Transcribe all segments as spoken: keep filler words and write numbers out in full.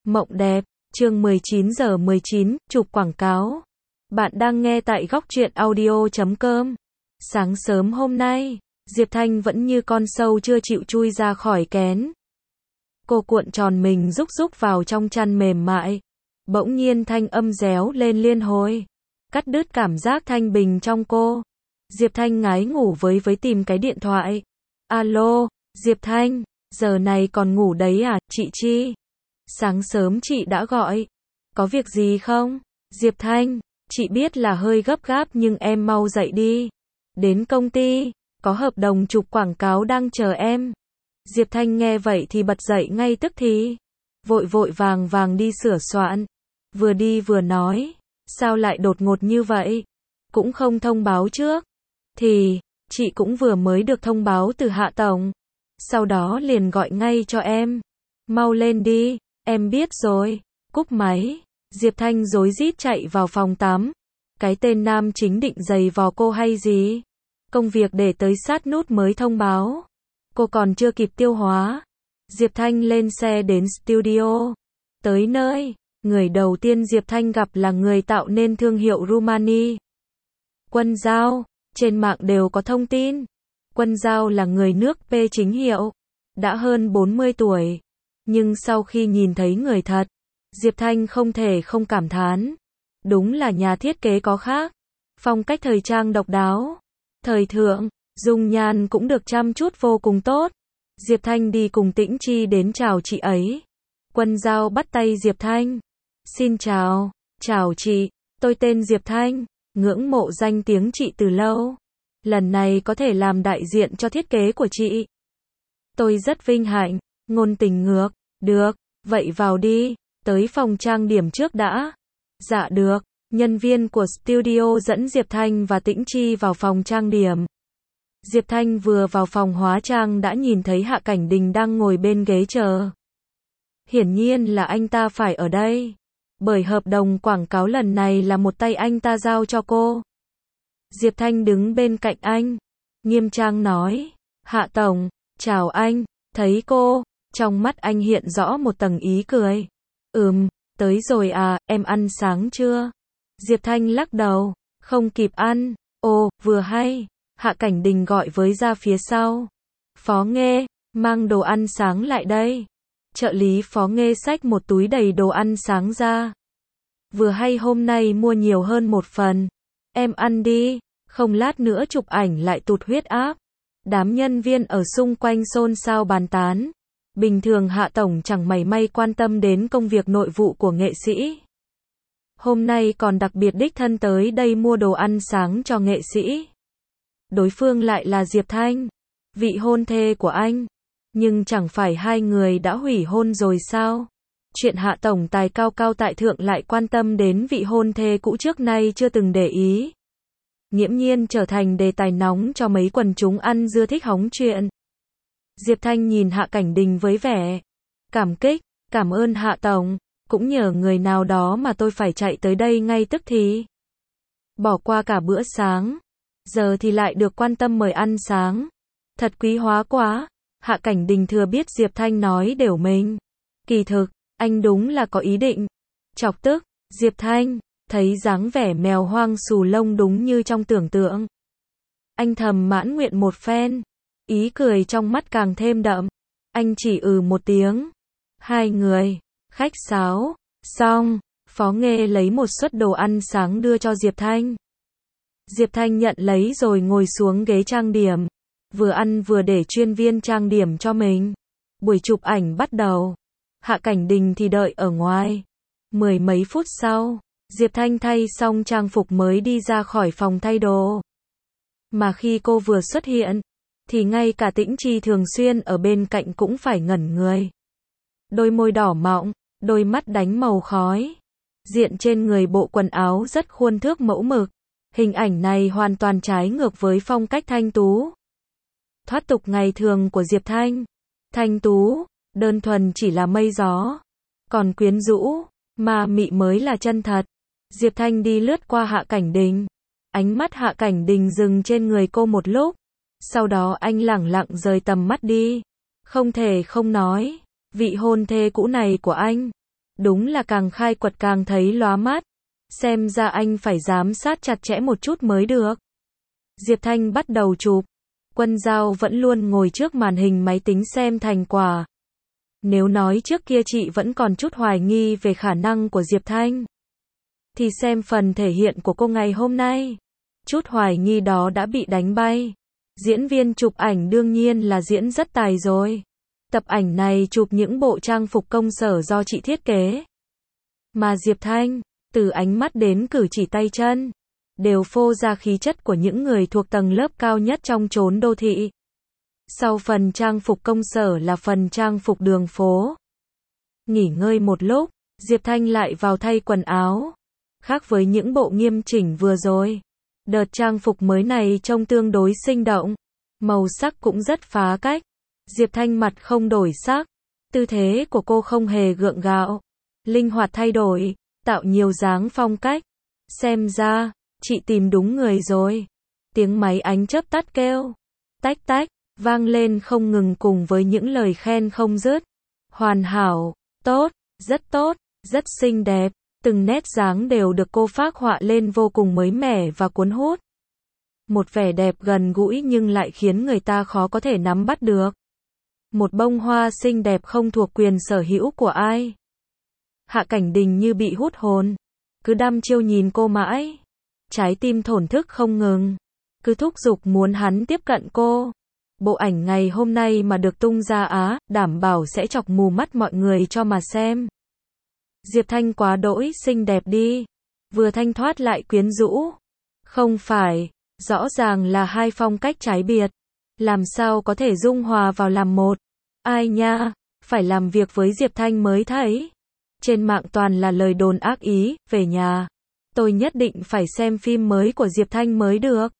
Mộng đẹp, chương mười chín giờ mười chín, chụp quảng cáo. Bạn đang nghe tại góc truyện audio chấm com. Sáng sớm hôm nay, Diệp Thanh vẫn như con sâu chưa chịu chui ra khỏi kén. Cô cuộn tròn mình rúc rúc vào trong chăn mềm mại. Bỗng nhiên thanh âm réo lên liên hồi, cắt đứt cảm giác thanh bình trong cô. Diệp Thanh ngái ngủ với với tìm cái điện thoại. Alo, Diệp Thanh, giờ này còn ngủ đấy à, chị Chi? Sáng sớm chị đã gọi. Có việc gì không? Diệp Thanh, chị biết là hơi gấp gáp nhưng em mau dậy đi. Đến công ty, có hợp đồng chụp quảng cáo đang chờ em. Diệp Thanh nghe vậy thì bật dậy ngay tức thì. Vội vội vàng vàng đi sửa soạn. Vừa đi vừa nói, sao lại đột ngột như vậy? Cũng không thông báo trước. Thì, chị cũng vừa mới được thông báo từ Hạ Tổng. Sau đó liền gọi ngay cho em. Mau lên đi, em biết rồi. Cúp máy, Diệp Thanh rối rít chạy vào phòng tắm. Cái tên nam chính định giày vò cô hay gì? Công việc để tới sát nút mới thông báo. Cô còn chưa kịp tiêu hóa. Diệp Thanh lên xe đến studio. Tới nơi, người đầu tiên Diệp Thanh gặp là người tạo nên thương hiệu Rumani. Quân Giao, trên mạng đều có thông tin. Quân Giao là người nước P chính hiệu, đã hơn bốn mươi tuổi. Nhưng sau khi nhìn thấy người thật, Diệp Thanh không thể không cảm thán. Đúng là nhà thiết kế có khác. Phong cách thời trang độc đáo, thời thượng, dung nhan cũng được chăm chút vô cùng tốt. Diệp Thanh đi cùng Tĩnh Chi đến chào chị ấy. Quân Giao bắt tay Diệp Thanh. Xin chào, chào chị, tôi tên Diệp Thanh, ngưỡng mộ danh tiếng chị từ lâu. Lần này có thể làm đại diện cho thiết kế của chị. Tôi rất vinh hạnh, ngôn tình ngược, được, vậy vào đi, tới phòng trang điểm trước đã. Dạ được, nhân viên của studio dẫn Diệp Thanh và Tĩnh Chi vào phòng trang điểm. Diệp Thanh vừa vào phòng hóa trang đã nhìn thấy Hạ Cảnh Đình đang ngồi bên ghế chờ. Hiển nhiên là anh ta phải ở đây, bởi hợp đồng quảng cáo lần này là một tay anh ta giao cho cô. Diệp Thanh đứng bên cạnh anh, nghiêm trang nói, Hạ Tổng, chào anh, thấy cô, trong mắt anh hiện rõ một tầng ý cười. Ừm, tới rồi à, em ăn sáng chưa? Diệp Thanh lắc đầu, không kịp ăn. Ồ, vừa hay, Hạ Cảnh Đình gọi với ra phía sau. Phó Nghê, mang đồ ăn sáng lại đây. Trợ lý Phó Nghê xách một túi đầy đồ ăn sáng ra. Vừa hay hôm nay mua nhiều hơn một phần. Em ăn đi, không lát nữa chụp ảnh lại tụt huyết áp. Đám nhân viên ở xung quanh xôn xao bàn tán. Bình thường Hạ Tổng chẳng mảy may quan tâm đến công việc nội vụ của nghệ sĩ. Hôm nay còn đặc biệt đích thân tới đây mua đồ ăn sáng cho nghệ sĩ. Đối phương lại là Diệp Thanh, vị hôn thê của anh. Nhưng chẳng phải hai người đã hủy hôn rồi sao? Chuyện Hạ Tổng tài cao cao tại thượng lại quan tâm đến vị hôn thê cũ trước nay chưa từng để ý. Nghiễm nhiên trở thành đề tài nóng cho mấy quần chúng ăn dưa thích hóng chuyện. Diệp Thanh nhìn Hạ Cảnh Đình với vẻ cảm kích, cảm ơn Hạ Tổng, cũng nhờ người nào đó mà tôi phải chạy tới đây ngay tức thì. Bỏ qua cả bữa sáng, giờ thì lại được quan tâm mời ăn sáng. Thật quý hóa quá. Hạ Cảnh Đình thừa biết Diệp Thanh nói đều mình. Kỳ thực, anh đúng là có ý định. Chọc tức, Diệp Thanh, thấy dáng vẻ mèo hoang xù lông đúng như trong tưởng tượng. Anh thầm mãn nguyện một phen. Ý cười trong mắt càng thêm đậm. Anh chỉ ừ một tiếng. Hai người, khách sáo, xong, Phó Nghê lấy một suất đồ ăn sáng đưa cho Diệp Thanh. Diệp Thanh nhận lấy rồi ngồi xuống ghế trang điểm. Vừa ăn vừa để chuyên viên trang điểm cho mình. Buổi chụp ảnh bắt đầu. Hạ Cảnh Đình thì đợi ở ngoài. Mười mấy phút sau, Diệp Thanh thay xong trang phục mới đi ra khỏi phòng thay đồ. Mà khi cô vừa xuất hiện, thì ngay cả Tĩnh Chi thường xuyên ở bên cạnh cũng phải ngẩn người. Đôi môi đỏ mọng, đôi mắt đánh màu khói. Diện trên người bộ quần áo rất khuôn thước mẫu mực. Hình ảnh này hoàn toàn trái ngược với phong cách thanh tú, thoát tục ngày thường của Diệp Thanh. Thanh tú, đơn thuần chỉ là mây gió. Còn quyến rũ, ma mị mới là chân thật. Diệp Thanh đi lướt qua Hạ Cảnh Đình. Ánh mắt Hạ Cảnh Đình dừng trên người cô một lúc. Sau đó anh lẳng lặng rời tầm mắt đi. Không thể không nói, vị hôn thê cũ này của anh, Đúng là càng khai quật càng thấy lóa mắt. Xem ra anh phải giám sát chặt chẽ một chút mới được. Diệp Thanh bắt đầu chụp. Quân Giao vẫn luôn ngồi trước màn hình máy tính xem thành quả. Nếu nói trước kia chị vẫn còn chút hoài nghi về khả năng của Diệp Thanh, thì xem phần thể hiện của cô ngày hôm nay, chút hoài nghi đó đã bị đánh bay. Diễn viên chụp ảnh đương nhiên là diễn rất tài rồi. Tập ảnh này chụp những bộ trang phục công sở do chị thiết kế. Mà Diệp Thanh, từ ánh mắt đến cử chỉ tay chân, đều phô ra khí chất của những người thuộc tầng lớp cao nhất trong chốn đô thị. Sau phần trang phục công sở là phần trang phục đường phố. Nghỉ ngơi một lúc, Diệp Thanh lại vào thay quần áo. Khác với những bộ nghiêm chỉnh vừa rồi, đợt trang phục mới này trông tương đối sinh động, màu sắc cũng rất phá cách. Diệp Thanh mặt không đổi sắc, tư thế của cô không hề gượng gạo, linh hoạt thay đổi, tạo nhiều dáng phong cách. Xem ra, chị tìm đúng người rồi. Tiếng máy ánh chớp tắt kêu, tách tách, vang lên không ngừng cùng với những lời khen không dứt. Hoàn hảo, tốt, rất tốt, rất xinh đẹp. Từng nét dáng đều được cô phác họa lên vô cùng mới mẻ và cuốn hút. Một vẻ đẹp gần gũi nhưng lại khiến người ta khó có thể nắm bắt được. Một bông hoa xinh đẹp không thuộc quyền sở hữu của ai. Hạ Cảnh Đình như bị hút hồn, cứ đăm chiêu nhìn cô mãi. Trái tim thổn thức không ngừng, cứ thúc giục muốn hắn tiếp cận cô. Bộ ảnh ngày hôm nay mà được tung ra á, đảm bảo sẽ chọc mù mắt mọi người cho mà xem. Diệp Thanh quá đỗi xinh đẹp đi, vừa thanh thoát lại quyến rũ. Không phải, rõ ràng là hai phong cách trái biệt, làm sao có thể dung hòa vào làm một. Ai nha, phải làm việc với Diệp Thanh mới thấy. Trên mạng toàn là lời đồn ác ý, về nhà, tôi nhất định phải xem phim mới của Diệp Thanh mới được.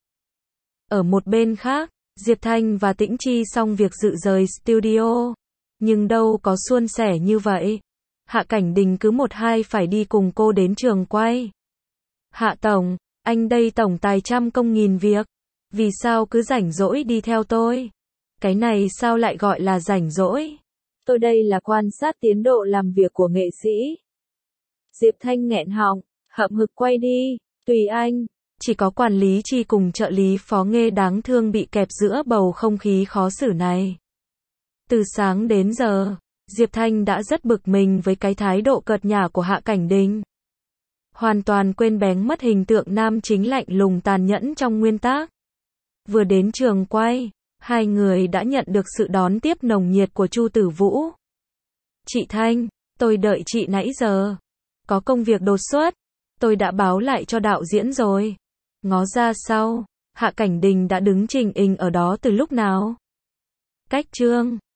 Ở một bên khác, Diệp Thanh và Tĩnh Chi xong việc dự rời studio, nhưng đâu có suôn sẻ như vậy. Hạ Cảnh Đình cứ một hai phải đi cùng cô đến trường quay. Hạ Tổng, anh đây tổng tài trăm công nghìn việc, vì sao cứ rảnh rỗi đi theo tôi? Cái này sao lại gọi là rảnh rỗi? Tôi đây là quan sát tiến độ làm việc của nghệ sĩ. Diệp Thanh nghẹn họng, hậm hực quay đi, tùy anh. Chỉ có quản lý Chi cùng trợ lý Phó Nghê đáng thương bị kẹp giữa bầu không khí khó xử này. Từ sáng đến giờ, Diệp Thanh đã rất bực mình với cái thái độ cợt nhả của Hạ Cảnh Đình. Hoàn toàn quên bén mất hình tượng nam chính lạnh lùng tàn nhẫn trong nguyên tác. Vừa đến trường quay, hai người đã nhận được sự đón tiếp nồng nhiệt của Chu Tử Vũ. Chị Thanh, tôi đợi chị nãy giờ. Có công việc đột xuất, tôi đã báo lại cho đạo diễn rồi. Ngó ra sau, Hạ Cảnh Đình đã đứng trình hình ở đó từ lúc nào? Cách chương